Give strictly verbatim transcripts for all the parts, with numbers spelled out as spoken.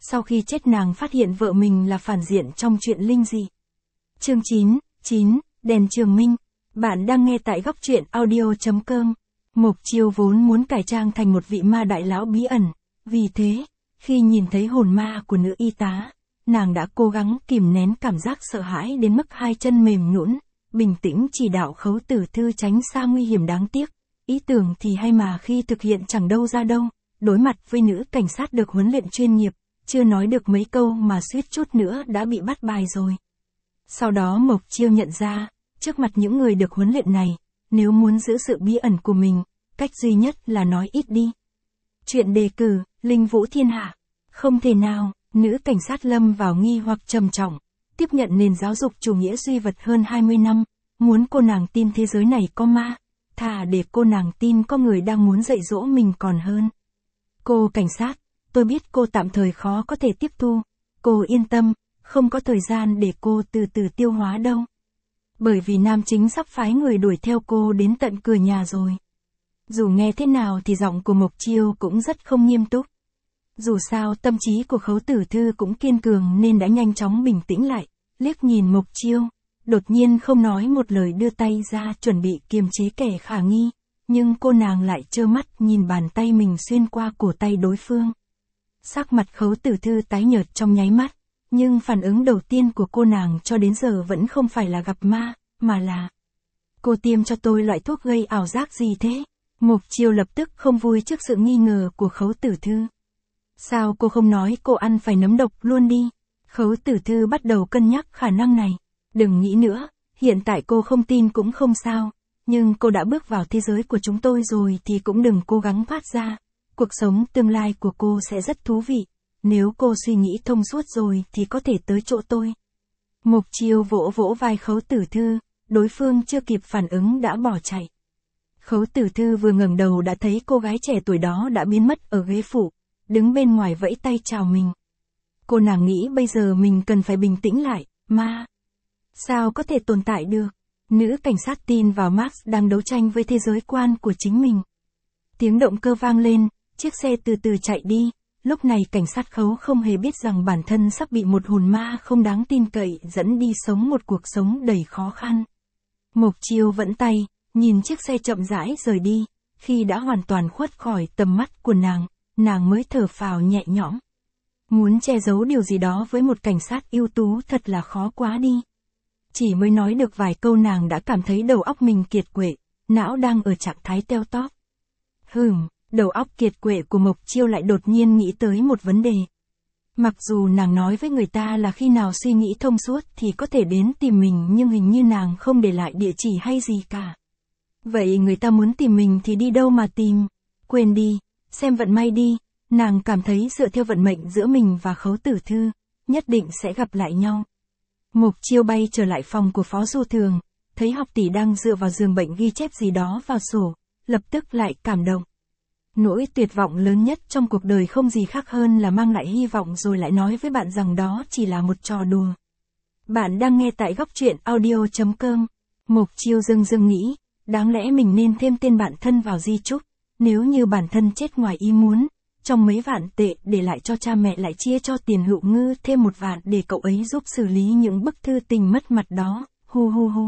sau khi chết nàng phát hiện vợ mình là phản diện trong chuyện linh dị. Chương chín, chín, Đèn Trường Minh. Bạn đang nghe tại góc truyện audio chấm com. Mộc Chiêu vốn muốn cải trang thành một vị ma đại lão bí ẩn, vì thế, khi nhìn thấy hồn ma của nữ y tá, nàng đã cố gắng kìm nén cảm giác sợ hãi đến mức hai chân mềm nhũn, bình tĩnh chỉ đạo Khấu Tử Thư tránh xa nguy hiểm đáng tiếc. Ý tưởng thì hay mà khi thực hiện chẳng đâu ra đâu, đối mặt với nữ cảnh sát được huấn luyện chuyên nghiệp, chưa nói được mấy câu mà suýt chút nữa đã bị bắt bài rồi. Sau đó Mộc Chiêu nhận ra, trước mặt những người được huấn luyện này, nếu muốn giữ sự bí ẩn của mình, cách duy nhất là nói ít đi. Chuyện đề cử, Linh Vũ Thiên Hạ. Không thể nào, nữ cảnh sát lâm vào nghi hoặc trầm trọng, tiếp nhận nền giáo dục chủ nghĩa duy vật hơn hai mươi năm, muốn cô nàng tin thế giới này có ma, thà để cô nàng tin có người đang muốn dạy dỗ mình còn hơn. Cô cảnh sát, tôi biết cô tạm thời khó có thể tiếp thu, cô yên tâm, không có thời gian để cô từ từ tiêu hóa đâu. Bởi vì nam chính sắp phái người đuổi theo cô đến tận cửa nhà rồi. Dù nghe thế nào thì giọng của Mộc Chiêu cũng rất không nghiêm túc. Dù sao tâm trí của Khấu Tử Thư cũng kiên cường nên đã nhanh chóng bình tĩnh lại, liếc nhìn Mộc Chiêu, đột nhiên không nói một lời đưa tay ra chuẩn bị kiềm chế kẻ khả nghi, nhưng cô nàng lại trơ mắt nhìn bàn tay mình xuyên qua cổ tay đối phương. Sắc mặt Khấu Tử Thư tái nhợt trong nháy mắt, nhưng phản ứng đầu tiên của cô nàng cho đến giờ vẫn không phải là gặp ma, mà là: cô tiêm cho tôi loại thuốc gây ảo giác gì thế? Mộc Chiêu lập tức không vui trước sự nghi ngờ của Khấu Tử Thư. Sao cô không nói cô ăn phải nấm độc luôn đi? Khấu Tử Thư bắt đầu cân nhắc khả năng này. Đừng nghĩ nữa, hiện tại cô không tin cũng không sao, nhưng cô đã bước vào thế giới của chúng tôi rồi thì cũng đừng cố gắng thoát ra. Cuộc sống tương lai của cô sẽ rất thú vị, nếu cô suy nghĩ thông suốt rồi thì có thể tới chỗ tôi. Mộc Chiêu vỗ vỗ vai Khấu Tử Thư, đối phương chưa kịp phản ứng đã bỏ chạy. Khấu Tử Thư vừa ngẩng đầu đã thấy cô gái trẻ tuổi đó đã biến mất ở ghế phụ, đứng bên ngoài vẫy tay chào mình. Cô nàng nghĩ bây giờ mình cần phải bình tĩnh lại, ma sao có thể tồn tại được? Nữ cảnh sát tin vào Max đang đấu tranh với thế giới quan của chính mình. Tiếng động cơ vang lên, chiếc xe từ từ chạy đi, lúc này cảnh sát Khấu không hề biết rằng bản thân sắp bị một hồn ma không đáng tin cậy dẫn đi sống một cuộc sống đầy khó khăn. Mộc Chiêu vẫn tay, nhìn chiếc xe chậm rãi rời đi, khi đã hoàn toàn khuất khỏi tầm mắt của nàng, nàng mới thở phào nhẹ nhõm. Muốn che giấu điều gì đó với một cảnh sát ưu tú thật là khó quá đi. Chỉ mới nói được vài câu nàng đã cảm thấy đầu óc mình kiệt quệ, não đang ở trạng thái teo tóp. Hừm, đầu óc kiệt quệ của Mộc Chiêu lại đột nhiên nghĩ tới một vấn đề. Mặc dù nàng nói với người ta là khi nào suy nghĩ thông suốt thì có thể đến tìm mình, nhưng hình như nàng không để lại địa chỉ hay gì cả. Vậy người ta muốn tìm mình thì đi đâu mà tìm? Quên đi, xem vận may đi, nàng cảm thấy dựa theo vận mệnh giữa mình và Khấu Tử Thư, nhất định sẽ gặp lại nhau. Mộc Chiêu bay trở lại phòng của Phó Du Thường, thấy học tỷ đang dựa vào giường bệnh ghi chép gì đó vào sổ, lập tức lại cảm động. Nỗi tuyệt vọng lớn nhất trong cuộc đời không gì khác hơn là mang lại hy vọng rồi lại nói với bạn rằng đó chỉ là một trò đùa. Bạn đang nghe tại góc truyện audio chấm com. Mộc Chiêu dưng dưng nghĩ, đáng lẽ mình nên thêm tên bạn thân vào di chúc, nếu như bản thân chết ngoài ý muốn, trong mấy vạn tệ để lại cho cha mẹ lại chia cho Tiền Hữu Ngư thêm một vạn để cậu ấy giúp xử lý những bức thư tình mất mặt đó, hu hu hu.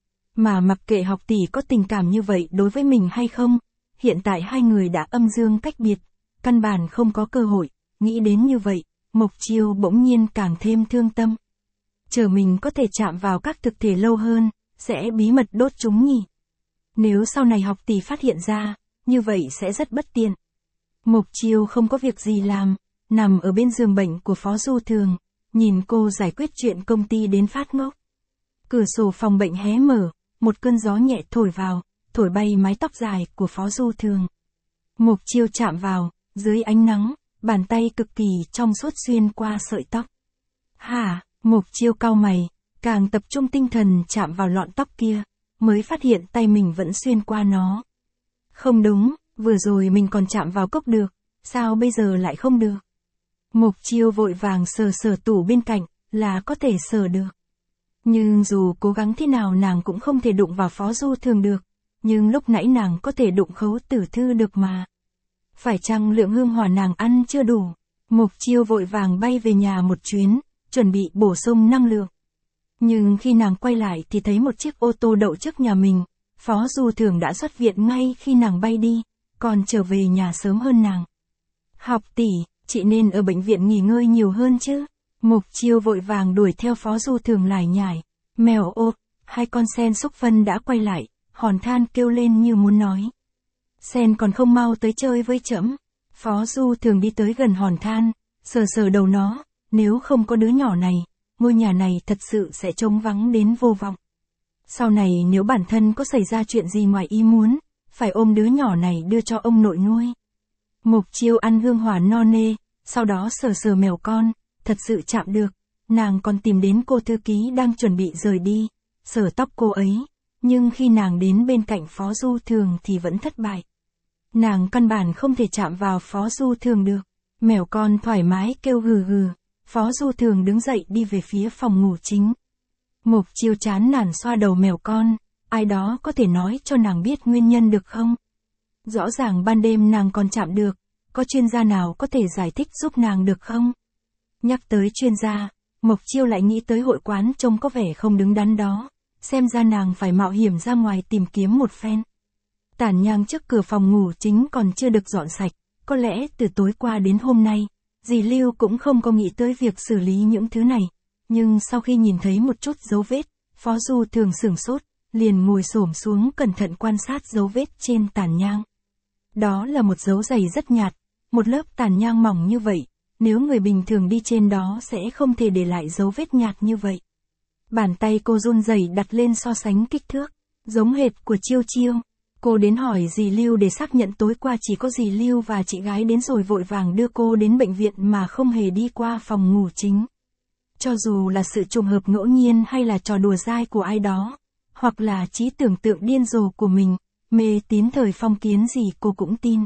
Mà mặc kệ học tỷ có tình cảm như vậy đối với mình hay không, hiện tại hai người đã âm dương cách biệt, căn bản không có cơ hội, nghĩ đến như vậy, Mộc Chiêu bỗng nhiên càng thêm thương tâm. Chờ mình có thể chạm vào các thực thể lâu hơn, sẽ bí mật đốt chúng nhỉ. Nếu sau này học tỷ phát hiện ra, như vậy sẽ rất bất tiện. Mộc Chiêu không có việc gì làm, nằm ở bên giường bệnh của Phó Du Thường, nhìn cô giải quyết chuyện công ty đến phát ngốc. Cửa sổ phòng bệnh hé mở, một cơn gió nhẹ thổi vào, thổi bay mái tóc dài của Phó Du Thường. Mộc Chiêu chạm vào, dưới ánh nắng, bàn tay cực kỳ trong suốt xuyên qua sợi tóc. Hả? Mộc Chiêu cau mày, càng tập trung tinh thần chạm vào lọn tóc kia, mới phát hiện tay mình vẫn xuyên qua nó. Không đúng, vừa rồi mình còn chạm vào cốc được, sao bây giờ lại không được? Mộc Chiêu vội vàng sờ sờ tủ bên cạnh, là có thể sờ được. Nhưng dù cố gắng thế nào nàng cũng không thể đụng vào Phó Du Thường được, nhưng lúc nãy nàng có thể đụng Khấu Tử Thư được mà. Phải chăng lượng hương hỏa nàng ăn chưa đủ? Mục Chiêu vội vàng bay về nhà một chuyến, chuẩn bị bổ sung năng lượng. Nhưng khi nàng quay lại thì thấy một chiếc ô tô đậu trước nhà mình, Phó Du Thường đã xuất viện ngay khi nàng bay đi, còn trở về nhà sớm hơn nàng. Học tỷ, chị nên ở bệnh viện nghỉ ngơi nhiều hơn chứ. Mục Chiêu vội vàng đuổi theo Phó Du Thường lải nhải. Mèo ô, hai con sen xúc phân đã quay lại, hòn than kêu lên như muốn nói. Sen còn không mau tới chơi với trẫm. Phó Du Thường đi tới gần hòn than, sờ sờ đầu nó, nếu không có đứa nhỏ này, ngôi nhà này thật sự sẽ trống vắng đến vô vọng. Sau này nếu bản thân có xảy ra chuyện gì ngoài ý muốn, phải ôm đứa nhỏ này đưa cho ông nội nuôi. Mục Chiêu ăn hương hỏa no nê, sau đó sờ sờ mèo con, thật sự chạm được, nàng còn tìm đến cô thư ký đang chuẩn bị rời đi, sờ tóc cô ấy, nhưng khi nàng đến bên cạnh Phó Du Thường thì vẫn thất bại. Nàng căn bản không thể chạm vào Phó Du Thường được, mèo con thoải mái kêu gừ gừ, Phó Du Thường đứng dậy đi về phía phòng ngủ chính. Mục Chiêu chán nản xoa đầu mèo con, ai đó có thể nói cho nàng biết nguyên nhân được không? Rõ ràng ban đêm nàng còn chạm được, có chuyên gia nào có thể giải thích giúp nàng được không? Nhắc tới chuyên gia, Mục Chiêu lại nghĩ tới hội quán trông có vẻ không đứng đắn đó, xem ra nàng phải mạo hiểm ra ngoài tìm kiếm một phen. Tản nhang trước cửa phòng ngủ chính còn chưa được dọn sạch, có lẽ từ tối qua đến hôm nay, dì Lưu cũng không có nghĩ tới việc xử lý những thứ này, nhưng sau khi nhìn thấy một chút dấu vết, Phó Du Thường sửng sốt, liền ngồi xổm xuống cẩn thận quan sát dấu vết trên tàn nhang. Đó là một dấu giày rất nhạt, một lớp tàn nhang mỏng như vậy, nếu người bình thường đi trên đó sẽ không thể để lại dấu vết nhạt như vậy. Bàn tay cô run rẩy đặt lên so sánh kích thước, giống hệt của Chiêu Chiêu. Cô đến hỏi dì Lưu để xác nhận tối qua chỉ có dì Lưu và chị gái đến rồi vội vàng đưa cô đến bệnh viện mà không hề đi qua phòng ngủ chính. Cho dù là sự trùng hợp ngẫu nhiên hay là trò đùa dai của ai đó, hoặc là trí tưởng tượng điên rồ của mình, mê tín thời phong kiến gì cô cũng tin.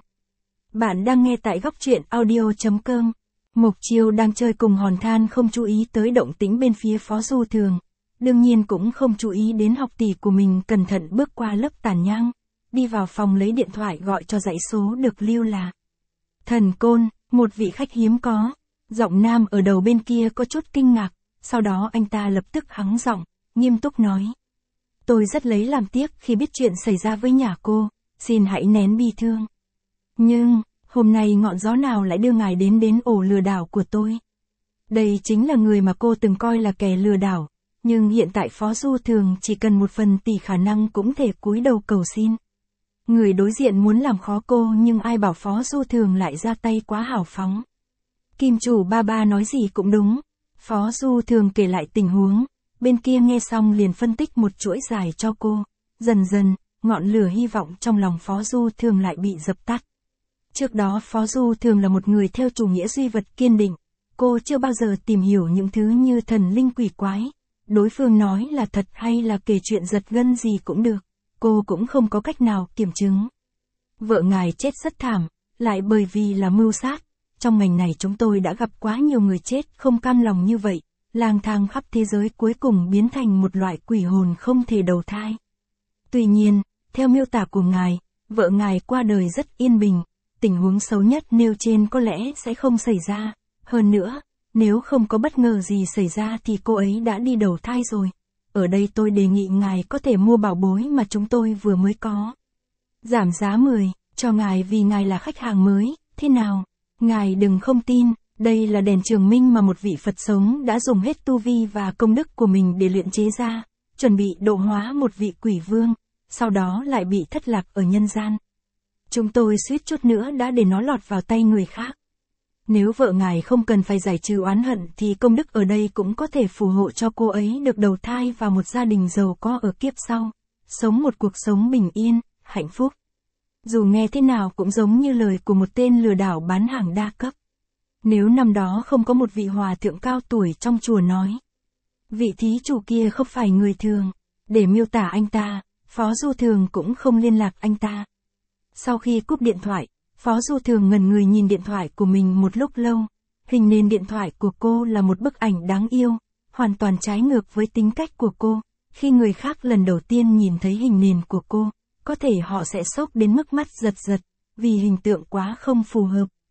Bạn đang nghe tại góc truyện audio chấm com. Mục Chiêu đang chơi cùng hòn than không chú ý tới động tĩnh bên phía Phó Du Thường. Đương nhiên cũng không chú ý đến học tỷ của mình cẩn thận bước qua lớp tàn nhang, đi vào phòng lấy điện thoại gọi cho dãy số được lưu là Thần Côn, một vị khách hiếm có. Giọng nam ở đầu bên kia có chút kinh ngạc, sau đó anh ta lập tức hắng giọng, nghiêm túc nói. Tôi rất lấy làm tiếc khi biết chuyện xảy ra với nhà cô, xin hãy nén bi thương. Nhưng, hôm nay ngọn gió nào lại đưa ngài đến đến ổ lừa đảo của tôi? Đây chính là người mà cô từng coi là kẻ lừa đảo, nhưng hiện tại Phó Du Thường chỉ cần một phần tỷ khả năng cũng thể cúi đầu cầu xin. Người đối diện muốn làm khó cô nhưng ai bảo Phó Du Thường lại ra tay quá hào phóng. Kim chủ ba ba nói gì cũng đúng. Phó Du Thường kể lại tình huống, bên kia nghe xong liền phân tích một chuỗi dài cho cô. Dần dần, ngọn lửa hy vọng trong lòng Phó Du Thường lại bị dập tắt. Trước đó Phó Du Thường là một người theo chủ nghĩa duy vật kiên định, cô chưa bao giờ tìm hiểu những thứ như thần linh quỷ quái. Đối phương nói là thật hay là kể chuyện giật gân gì cũng được, cô cũng không có cách nào kiểm chứng. Vợ ngài chết rất thảm, lại bởi vì là mưu sát. Trong ngành này chúng tôi đã gặp quá nhiều người chết không cam lòng như vậy, lang thang khắp thế giới cuối cùng biến thành một loại quỷ hồn không thể đầu thai. Tuy nhiên, theo miêu tả của ngài, vợ ngài qua đời rất yên bình, tình huống xấu nhất nêu trên có lẽ sẽ không xảy ra. Hơn nữa, nếu không có bất ngờ gì xảy ra thì cô ấy đã đi đầu thai rồi. Ở đây tôi đề nghị ngài có thể mua bảo bối mà chúng tôi vừa mới có. Giảm giá mười, cho ngài vì ngài là khách hàng mới, thế nào? Ngài đừng không tin, đây là đèn trường minh mà một vị Phật sống đã dùng hết tu vi và công đức của mình để luyện chế ra, chuẩn bị độ hóa một vị quỷ vương, sau đó lại bị thất lạc ở nhân gian. Chúng tôi suýt chút nữa đã để nó lọt vào tay người khác. Nếu vợ ngài không cần phải giải trừ oán hận thì công đức ở đây cũng có thể phù hộ cho cô ấy được đầu thai vào một gia đình giàu có ở kiếp sau, sống một cuộc sống bình yên, hạnh phúc. Dù nghe thế nào cũng giống như lời của một tên lừa đảo bán hàng đa cấp. Nếu năm đó không có một vị hòa thượng cao tuổi trong chùa nói, vị thí chủ kia không phải người thường, để miêu tả anh ta, Phó Du Thường cũng không liên lạc anh ta. Sau khi cúp điện thoại, Phó Du Thường ngẩn người nhìn điện thoại của mình một lúc lâu, hình nền điện thoại của cô là một bức ảnh đáng yêu, hoàn toàn trái ngược với tính cách của cô. Khi người khác lần đầu tiên nhìn thấy hình nền của cô, có thể họ sẽ sốc đến mức mắt giật giật, vì hình tượng quá không phù hợp.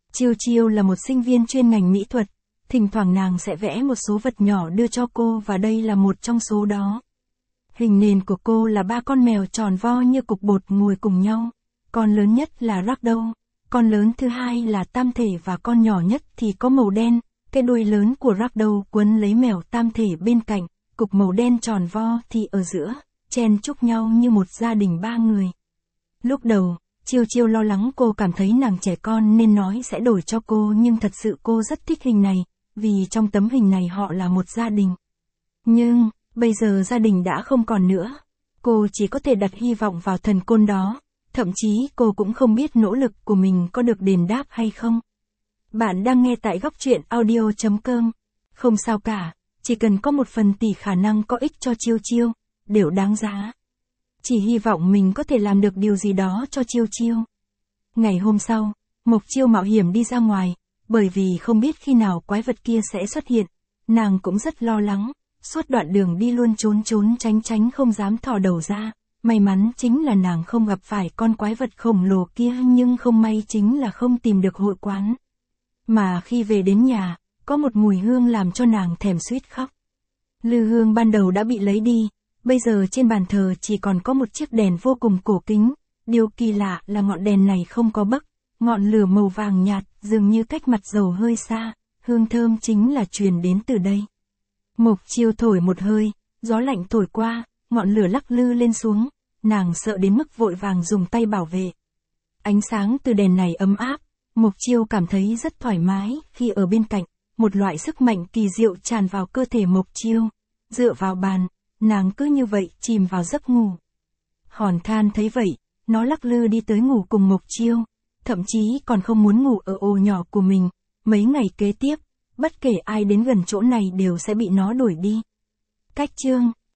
Chiêu Chiêu là một sinh viên chuyên ngành mỹ thuật, thỉnh thoảng nàng sẽ vẽ một số vật nhỏ đưa cho cô và đây là một trong số đó. Hình nền của cô là ba con mèo tròn vo như cục bột ngồi cùng nhau, con lớn nhất là Ragdoll, con lớn thứ hai là Tam Thể và con nhỏ nhất thì có màu đen, cái đuôi lớn của Ragdoll quấn lấy mèo Tam Thể bên cạnh, cục màu đen tròn vo thì ở giữa, chen chúc nhau như một gia đình ba người. Lúc đầu, Chiêu Chiêu lo lắng cô cảm thấy nàng trẻ con nên nói sẽ đổi cho cô nhưng thật sự cô rất thích hình này, vì trong tấm hình này họ là một gia đình. Nhưng, bây giờ gia đình đã không còn nữa. Cô chỉ có thể đặt hy vọng vào thần côn đó, thậm chí cô cũng không biết nỗ lực của mình có được đền đáp hay không. Bạn đang nghe tại góc truyện audio chấm com. Không sao cả, chỉ cần có một phần tỷ khả năng có ích cho Chiêu Chiêu, đều đáng giá. Chỉ hy vọng mình có thể làm được điều gì đó cho Chiêu Chiêu. Ngày hôm sau, Mộc Chiêu mạo hiểm đi ra ngoài, bởi vì không biết khi nào quái vật kia sẽ xuất hiện, nàng cũng rất lo lắng, suốt đoạn đường đi luôn trốn trốn tránh tránh không dám thò đầu ra, may mắn chính là nàng không gặp phải con quái vật khổng lồ kia nhưng không may chính là không tìm được hội quán. Mà khi về đến nhà, có một mùi hương làm cho nàng thèm suýt khóc. Lư hương ban đầu đã bị lấy đi, bây giờ trên bàn thờ chỉ còn có một chiếc đèn vô cùng cổ kính, điều kỳ lạ là ngọn đèn này không có bấc, ngọn lửa màu vàng nhạt, dường như cách mặt dầu hơi xa, hương thơm chính là truyền đến từ đây. Mộc Chiêu thổi một hơi, gió lạnh thổi qua, ngọn lửa lắc lư lên xuống, nàng sợ đến mức vội vàng dùng tay bảo vệ. Ánh sáng từ đèn này ấm áp, Mộc Chiêu cảm thấy rất thoải mái khi ở bên cạnh, một loại sức mạnh kỳ diệu tràn vào cơ thể Mộc Chiêu. Dựa vào bàn, nàng cứ như vậy chìm vào giấc ngủ. Hòn Than thấy vậy, nó lắc lư đi tới ngủ cùng Mộc Chiêu, thậm chí còn không muốn ngủ ở ô nhỏ của mình, mấy ngày kế tiếp, bất kể ai đến gần chỗ này đều sẽ bị nó đuổi đi. Cách chương